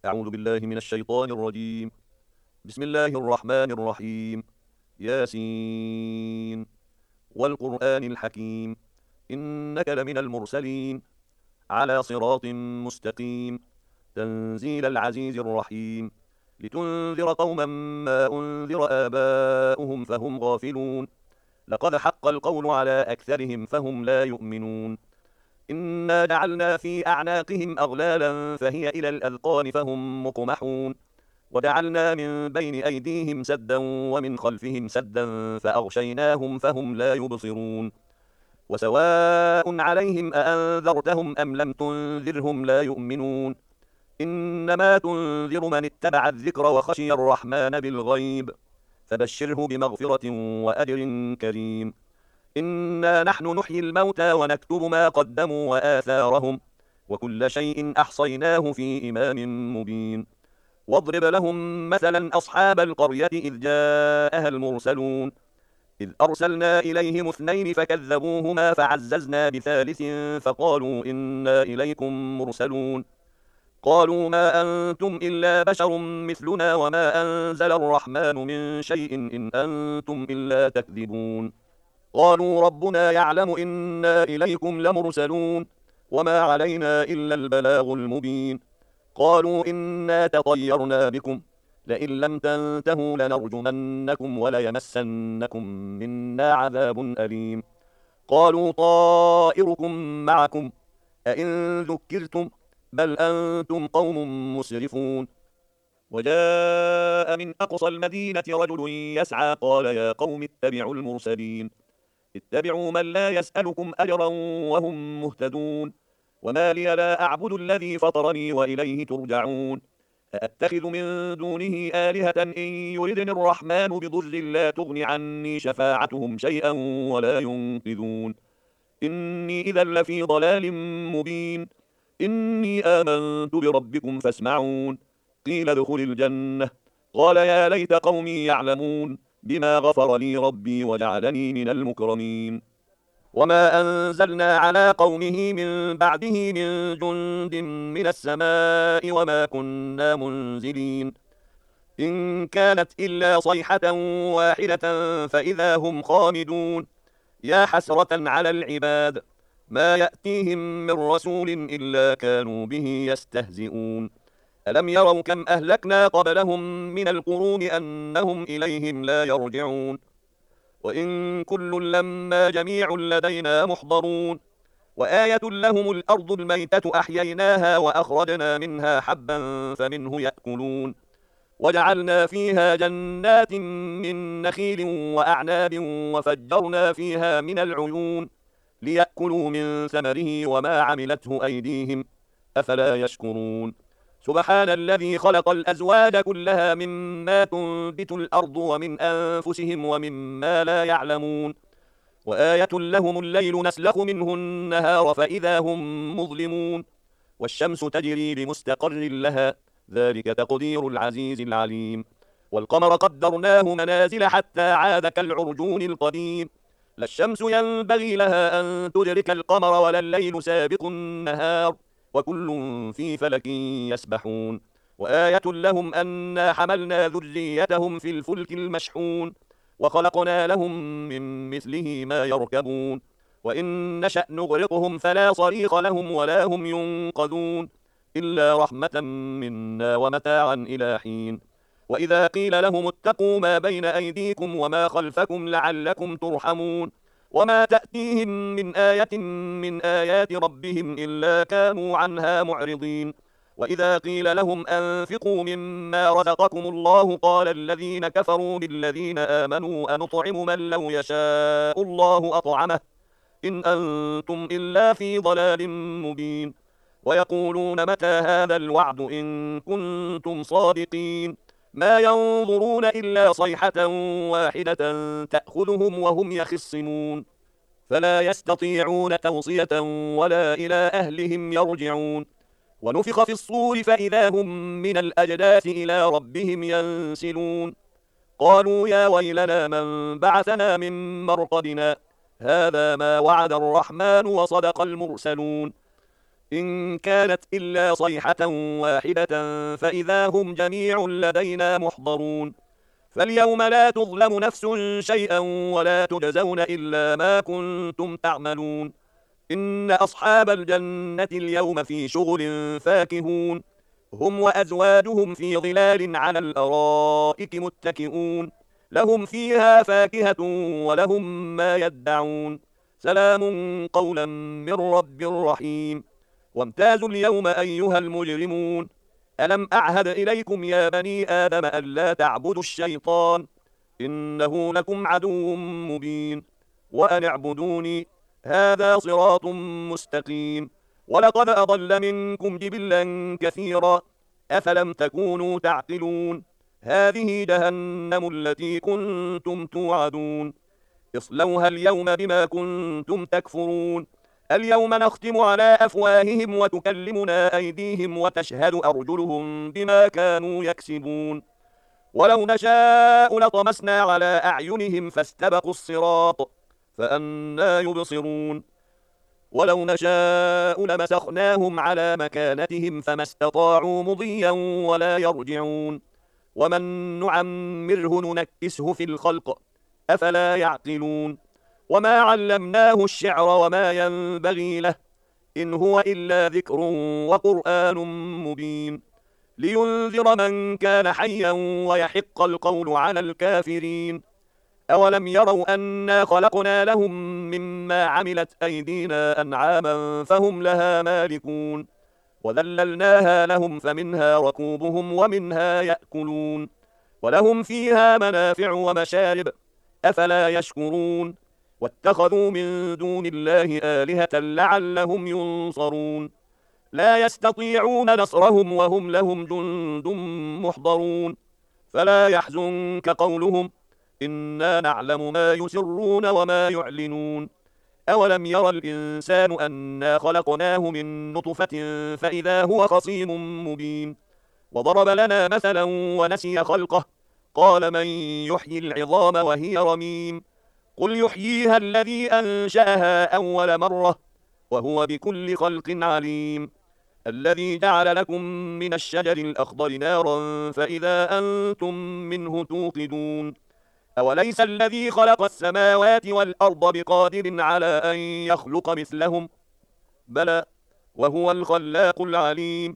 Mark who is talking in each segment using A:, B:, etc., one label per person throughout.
A: أعوذ بالله من الشيطان الرجيم. بسم الله الرحمن الرحيم. ياسين والقرآن الحكيم، إنك لمن المرسلين على صراط مستقيم، تنزيل العزيز الرحيم، لتنذر قوما ما أنذر آباؤهم فهم غافلون، لقد حق القول على أكثرهم فهم لا يؤمنون. إنا جعلنا في أعناقهم أغلالا فهي إلى الأذقان فهم مقمحون، وجعلنا من بين أيديهم سدا ومن خلفهم سدا فأغشيناهم فهم لا يبصرون. وسواء عليهم أأنذرتهم أم لم تنذرهم لا يؤمنون. إنما تنذر من اتبع الذكر وخشي الرحمن بالغيب، فبشره بمغفرة وأجر كريم. إنا نحن نحيي الموتى ونكتب ما قدموا وآثارهم، وكل شيء أحصيناه في إمام مبين. واضرب لهم مثلا أصحاب القرية إذ جاءها المرسلون، إذ أرسلنا إليهم اثنين فكذبوهما فعززنا بثالث فقالوا إنا إليكم مرسلون. قالوا ما أنتم إلا بشر مثلنا وما أنزل الرحمن من شيء إن أنتم إلا تكذبون. قالوا ربنا يعلم إنا إليكم لمرسلون وما علينا إلا البلاغ المبين. قالوا إنا تطيرنا بكم لئن لم تنتهوا لنرجمنكم وليمسنكم منا عذاب أليم. قالوا طائركم معكم أئن ذكرتم بل أنتم قوم مسرفون. وجاء من أقصى المدينة رجل يسعى قال يا قوم اتبعوا المرسلين، اتبعوا من لا يسألكم أجرا وهم مهتدون. وما لي لا أعبد الذي فطرني وإليه ترجعون. أأتخذ من دونه آلهة إن يردني الرحمن بضر لا تغن عني شفاعتهم شيئا ولا ينقذون. إني إذا لفي ضلال مبين. إني آمنت بربكم فاسمعون. قيل ادخل الجنة. قال يا ليت قومي يعلمون بما غفر لي ربي وجعلني من المكرمين. وما أنزلنا على قومه من بعده من جند من السماء وما كنا منزلين. إن كانت إلا صيحة واحدة فإذا هم خامدون. يا حسرة على العباد ما يأتيهم من رسول إلا كانوا به يستهزئون. ألم يروا كم أهلكنا قبلهم من القرون أنهم إليهم لا يرجعون. وإن كل لما جميع لدينا محضرون. وآية لهم الأرض الميتة أحييناها وأخرجنا منها حبا فمنه يأكلون. وجعلنا فيها جنات من نخيل وأعناب وفجرنا فيها من العيون ليأكلوا من ثمره وما عملته أيديهم أفلا يشكرون. سبحان الذي خلق الأزواج كلها مما تنبت الأرض ومن أنفسهم ومما لا يعلمون. وآية لهم الليل نسلخ منه النهار فإذا هم مظلمون. والشمس تجري لمستقر لها ذلك تقدير العزيز العليم. والقمر قدرناه منازل حتى عاد كالعرجون القديم. لا الشمس ينبغي لها أن تدرك القمر ولا الليل سابق النهار وكل في فلك يسبحون. وآية لهم أنا حملنا ذريتهم في الفلك المشحون وخلقنا لهم من مثله ما يركبون. وإن نشأ نغرقهم فلا صريخ لهم ولا هم ينقذون إلا رحمة منا ومتاعا إلى حين. وإذا قيل لهم اتقوا ما بين أيديكم وما خلفكم لعلكم ترحمون وما تأتيهم من آية من آيات ربهم إلا كانوا عنها معرضين. وإذا قيل لهم أنفقوا مما رزقكم الله قال الذين كفروا للذين آمنوا أنطعم من لو يشاء الله أطعمه إن أنتم إلا في ضلال مبين. ويقولون متى هذا الوعد إن كنتم صادقين. ما ينظرون إلا صيحة واحدة تأخذهم وهم يخصمون فلا يستطيعون توصية ولا إلى أهلهم يرجعون. ونفخ في الصور فإذا هم من الأجداث إلى ربهم ينسلون. قالوا يا ويلنا من بعثنا من مرقدنا هذا ما وعد الرحمن وصدق المرسلون. إن كانت إلا صيحة واحدة فإذا هم جميع لدينا محضرون فاليوم لا تظلم نفس شيئا ولا تجزون إلا ما كنتم تعملون إن أصحاب الجنة اليوم في شغل فاكهون هم وأزواجهم في ظلال على الأرائك متكئون لهم فيها فاكهة ولهم ما يدعون سلام قولا من رب رحيم وامتازوا اليوم أيها المجرمون ألم أعهد إليكم يا بني آدم ألا تعبدوا الشيطان إنه لكم عدو مبين وأن اعبدوني هذا صراط مستقيم ولقد أضل منكم جبلا كثيرا أفلم تكونوا تعقلون هذه جهنم التي كنتم توعدون اصلوها اليوم بما كنتم تكفرون اليوم نختم على أفواههم وتكلمنا أيديهم وتشهد أرجلهم بما كانوا يكسبون ولو نشاء لطمسنا على أعينهم فاستبقوا الصراط فأنى يبصرون ولو نشاء لمسخناهم على مكانتهم فما استطاعوا مضيا ولا يرجعون ومن نعمره ننكسه في الخلق أفلا يعقلون وما علمناه الشعر وما ينبغي له إن هو إلا ذكر وقرآن مبين لينذر من كان حيا ويحق القول على الكافرين أولم يروا أنا خلقنا لهم مما عملت أيدينا أنعاما فهم لها مالكون وذللناها لهم فمنها ركوبهم ومنها يأكلون ولهم فيها منافع ومشارب أفلا يشكرون واتخذوا من دون الله آلهة لعلهم ينصرون لا يستطيعون نصرهم وهم لهم جند محضرون فلا يحزنك قولهم إنا نعلم ما يسرون وما يعلنون أولم يرى الإنسان أنا خلقناه من نطفة فإذا هو خصيم مبين وضرب لنا مثلا ونسي خلقه قال من يحيي العظام وهي رميم قل يحييها الذي أنشأها أول مرة وهو بكل خلق عليم الذي جعل لكم من الشجر الأخضر نارا فإذا أنتم منه توقدون أوليس الذي خلق السماوات والأرض بقادر على أن يخلق مثلهم بلى وهو الخلاق العليم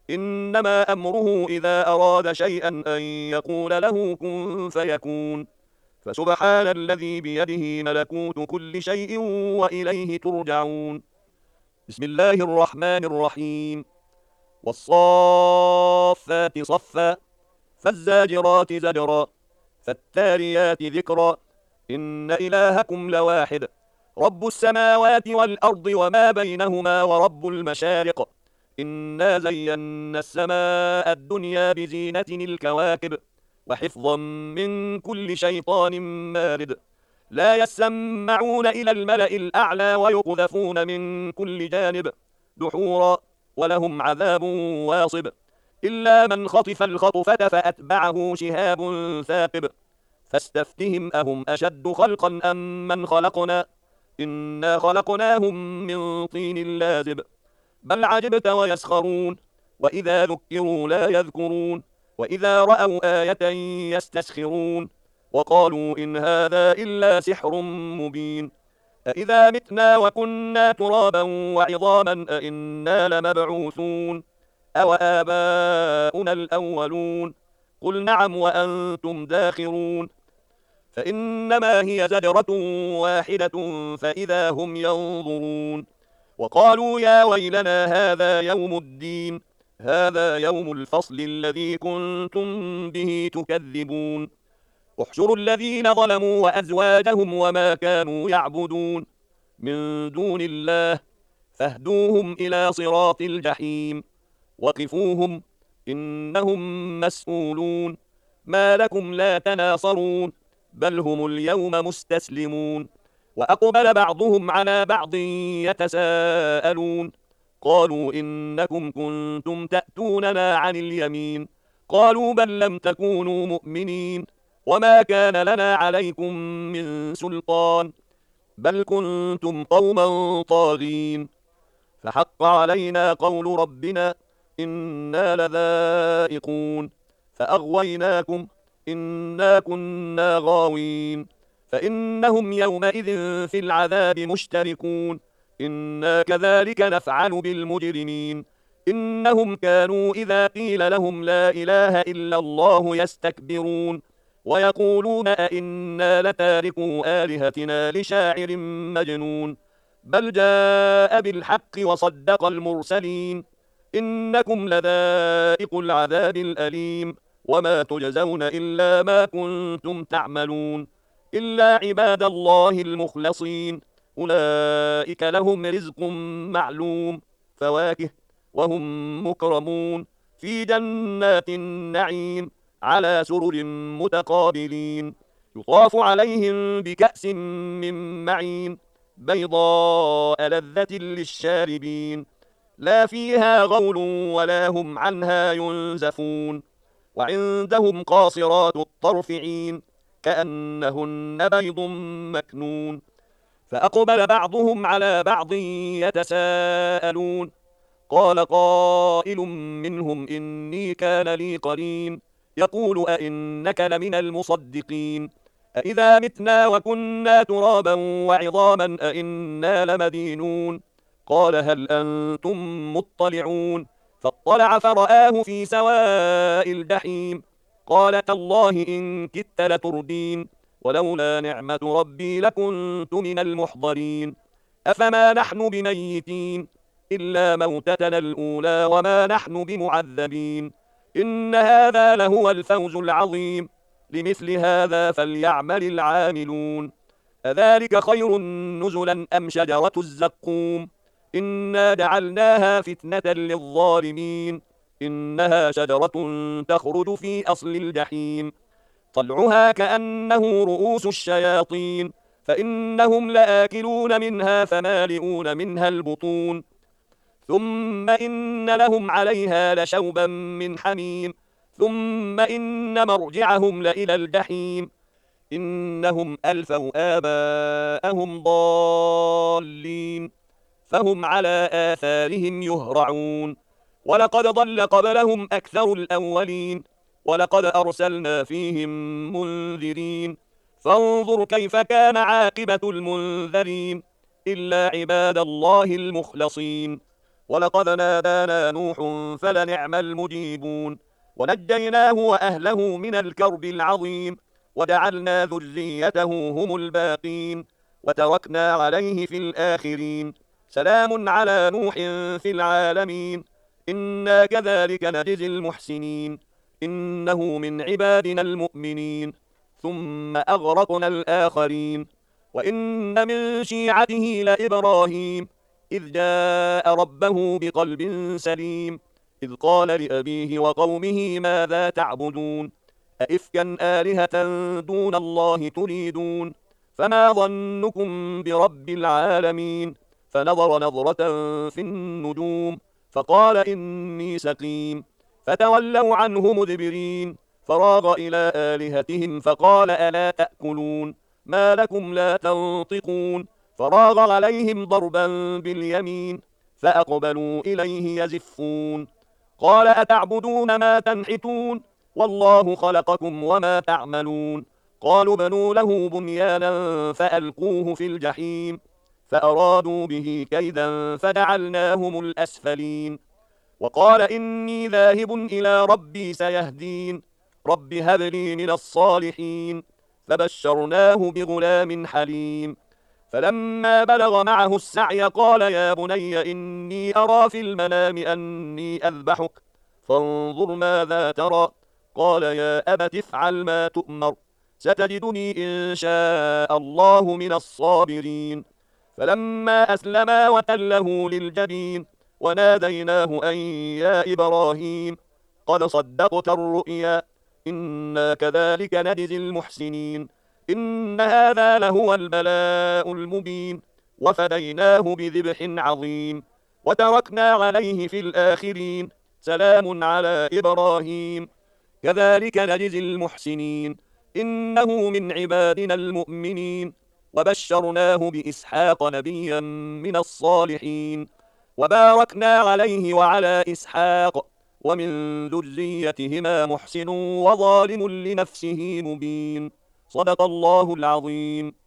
A: إنما أمره إذا أراد شيئا أن يقول له كن فيكون فسبحان الذي بيده ملكوت كل شيء وإليه ترجعون بسم الله الرحمن الرحيم والصافات صفا فالزاجرات زجرا فالتاليات ذكرا إن إلهكم لواحد رب السماوات والأرض وما بينهما ورب المشارق إنا زينا السماء الدنيا بزينة الكواكب وحفظا من كل شيطان مارد لا يسمعون إلى الملأ الأعلى ويقذفون من كل جانب دحورا ولهم عذاب واصب إلا من خطف الخطفة فأتبعه شهاب ثاقب فاستفتهم أهم أشد خلقا أم من خلقنا إنا خلقناهم من طين لازب بل عجبت ويسخرون وإذا ذكروا لا يذكرون وإذا رأوا آية يستسخرون وقالوا إن هذا إلا سحر مبين أإذا متنا وكنا ترابا وعظاما أإنا لمبعوثون أو آباؤنا الأولون قل نعم وأنتم داخرون فإنما هي زجرة واحدة فإذا هم ينظرون وقالوا يا ويلنا هذا يوم الدين هذا يوم الفصل الذي كنتم به تكذبون احشروا الذين ظلموا وأزواجهم وما كانوا يعبدون من دون الله فاهدوهم إلى صراط الجحيم وقفوهم إنهم مسؤولون ما لكم لا تناصرون بل هم اليوم مستسلمون وأقبل بعضهم على بعض يتساءلون قالوا إنكم كنتم تأتوننا عن اليمين قالوا بل لم تكونوا مؤمنين وما كان لنا عليكم من سلطان بل كنتم قوما طاغين فحق علينا قول ربنا إنا لذائقون فأغويناكم إنا كنا غاوين فإنهم يومئذ في العذاب مشتركون إنا كذلك نفعل بالمجرمين إنهم كانوا إذا قيل لهم لا إله إلا الله يستكبرون ويقولون أئنا لتاركوا آلهتنا لشاعر مجنون بل جاء بالحق وصدق المرسلين إنكم لذائق العذاب الأليم وما تجزون إلا ما كنتم تعملون إلا عباد الله المخلصين أولئك لهم رزق معلوم فواكه وهم مكرمون في جنات النعيم على سرر متقابلين يطاف عليهم بكأس من معين بيضاء لذة للشاربين لا فيها غول ولا هم عنها ينزفون وعندهم قاصرات الطرف عين كأنهن بيض مكنون فأقبل بعضهم على بعض يتساءلون قال قائل منهم إني كان لي قرين يقول أئنك لمن المصدقين أئذا متنا وكنا ترابا وعظاما أئنا لمدينون قال هل أنتم مطلعون فاطلع فرآه في سواء الجحيم قال تالله إن كدت لتردين ولولا نعمة ربي لكنت من المحضرين أفما نحن بميتين إلا موتتنا الأولى وما نحن بمعذبين إن هذا لهو الفوز العظيم لمثل هذا فليعمل العاملون أذلك خير نزلا أم شجرة الزقوم إنا جعلناها فتنة للظالمين إنها شجرة تخرج في أصل الجحيم طلعها كأنه رؤوس الشياطين فإنهم لآكلون منها فمالئون منها البطون ثم إن لهم عليها لشوبا من حميم ثم إن مرجعهم لإلى الجحيم إنهم ألفوا آباءهم ضالين فهم على آثارهم يهرعون ولقد ضل قبلهم أكثر الأولين ولقد أرسلنا فيهم منذرين فانظر كيف كان عاقبة المنذرين إلا عباد الله المخلصين ولقد نادانا نوح فلنعم المجيبون ونجيناه وأهله من الكرب العظيم وجعلنا ذريته هم الباقين وتركنا عليه في الآخرين سلام على نوح في العالمين إنا كذلك نجزي المحسنين إنه من عبادنا المؤمنين ثم أغرقنا الآخرين وإن من شيعته لإبراهيم إذ جاء ربه بقلب سليم إذ قال لأبيه وقومه ماذا تعبدون أئفكا آلهة دون الله تريدون فما ظنكم برب العالمين فنظر نظرة في النجوم فقال إني سقيم فتولوا عنه مدبرين فراغ إلى آلهتهم فقال ألا تأكلون ما لكم لا تنطقون فراغ عليهم ضربا باليمين فأقبلوا إليه يزفون قال أتعبدون ما تنحتون والله خلقكم وما تعملون قالوا بنوا له بنيانا فألقوه في الجحيم فأرادوا به كيدا فجعلناهم الأسفلين وقال إني ذاهب إلى ربي سيهدين رب هب لي من الصالحين فبشرناه بغلام حليم فلما بلغ معه السعي قال يا بني إني أرى في المنام أني أذبحك فانظر ماذا ترى قال يا أبت افعل ما تؤمر ستجدني إن شاء الله من الصابرين فلما أسلما وتله للجبين وناديناه أن يا إبراهيم قد صدقت الرؤيا إنا كذلك نجزي المحسنين إن هذا لهو البلاء المبين وفديناه بذبح عظيم وتركنا عليه في الآخرين سلام على إبراهيم كذلك نجزي المحسنين إنه من عبادنا المؤمنين وبشرناه بإسحاق نبيا من الصالحين وباركنا عليه وعلى إسحاق ومن ذريتهما محسن وظالم لنفسه مبين. صدق الله العظيم.